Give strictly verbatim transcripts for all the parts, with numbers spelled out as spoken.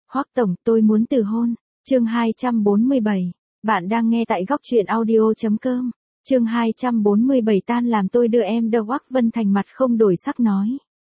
Hoắc tổng, tôi muốn từ hôn. Chương hai trăm bốn mươi bảy. Bạn đang nghe tại góc truyện audio chấm com. Chương hai trăm bốn mươi bảy tan làm tôi đưa em đâu. Hoắc Vân Thành mặt không đổi sắc nói.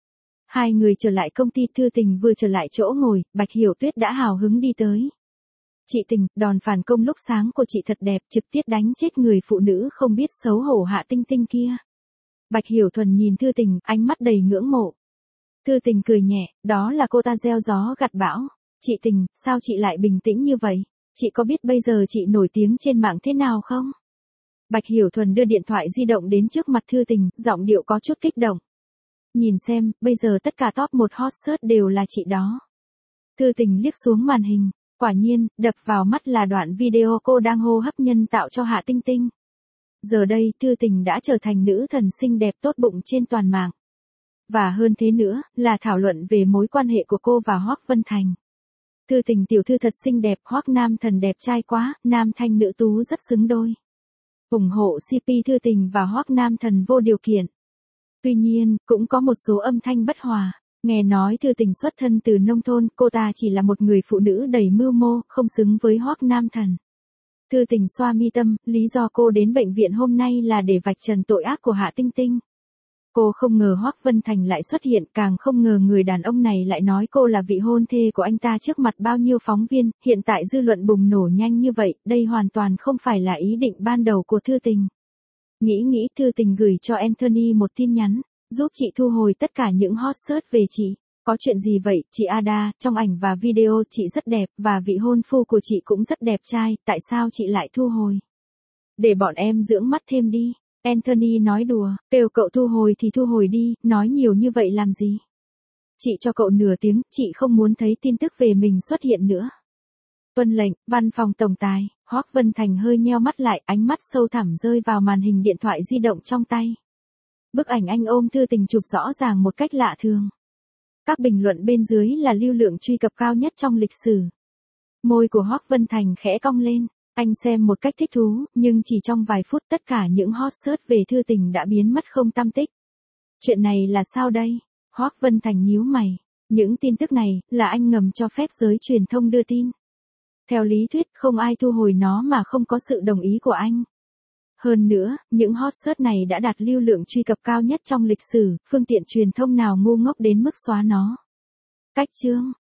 Hai người trở lại công ty. Thư Tình vừa trở lại chỗ ngồi, Bạch Hiểu Tuyết đã hào hứng đi tới. Chị Tình, đòn phản công lúc sáng của chị thật đẹp, trực tiếp đánh chết người phụ nữ không biết xấu hổ Hạ Tinh Tinh kia. Bạch Hiểu Thuần nhìn Thư Tình, ánh mắt đầy ngưỡng mộ. Thư Tình cười nhẹ, đó là cô ta gieo gió gặt bão. Chị Tình, sao chị lại bình tĩnh như vậy? Chị có biết bây giờ chị nổi tiếng trên mạng thế nào không? Bạch Hiểu Thuần đưa điện thoại di động đến trước mặt Thư Tình, giọng điệu có chút kích động. Nhìn xem, bây giờ tất cả top một hot search đều là chị đó. Thư Tình liếc xuống màn hình, quả nhiên, đập vào mắt là đoạn video cô đang hô hấp nhân tạo cho Hạ Tinh Tinh. Giờ đây, Thư Tình đã trở thành nữ thần xinh đẹp tốt bụng trên toàn mạng. Và hơn thế nữa, là thảo luận về mối quan hệ của cô và Hoắc Vân Thành. Thư Tình tiểu thư thật xinh đẹp, Hoắc Nam Thần đẹp trai quá, nam thanh nữ tú rất xứng đôi. ủng hộ xê pê Thư Tình và Hoắc Nam Thần vô điều kiện. Tuy nhiên, cũng có một số âm thanh bất hòa. Nghe nói Thư Tình xuất thân từ nông thôn, cô ta chỉ là một người phụ nữ đầy mưu mô, không xứng với Hoắc Nam Thần. Thư Tình xoa mi tâm, lý do cô đến bệnh viện hôm nay là để vạch trần tội ác của Hạ Tinh Tinh. Cô không ngờ Hoắc Vân Thành lại xuất hiện, càng không ngờ người đàn ông này lại nói cô là vị hôn thê của anh ta trước mặt bao nhiêu phóng viên. Hiện tại dư luận bùng nổ nhanh như vậy, đây hoàn toàn không phải là ý định ban đầu của Thư Tình. Nghĩ nghĩ Thư Tình gửi cho Anthony một tin nhắn, giúp chị thu hồi tất cả những hot search về chị. Có chuyện gì vậy, chị Ada, trong ảnh và video chị rất đẹp, và vị hôn phu của chị cũng rất đẹp trai, tại sao chị lại thu hồi? Để bọn em dưỡng mắt thêm đi. Anthony nói đùa, kêu cậu thu hồi thì thu hồi đi, nói nhiều như vậy làm gì? Chị cho cậu nửa tiếng, chị không muốn thấy tin tức về mình xuất hiện nữa. Tuân lệnh, văn phòng tổng tài. Hoắc Vân Thành hơi nheo mắt lại, ánh mắt sâu thẳm rơi vào màn hình điện thoại di động trong tay. Bức ảnh anh ôm Thư Tình chụp rõ ràng một cách lạ thường. Các bình luận bên dưới là lưu lượng truy cập cao nhất trong lịch sử. Môi của Hoắc Vân Thành khẽ cong lên. Anh xem một cách thích thú, nhưng chỉ trong vài phút tất cả những hot search về Thư Tình đã biến mất không tăm tích. Chuyện này là sao đây? Hoắc Vân Thành nhíu mày. Những tin tức này là anh ngầm cho phép giới truyền thông đưa tin. Theo lý thuyết không ai thu hồi nó mà không có sự đồng ý của anh. Hơn nữa, những hot search này đã đạt lưu lượng truy cập cao nhất trong lịch sử, phương tiện truyền thông nào ngu ngốc đến mức xóa nó. Cách chương,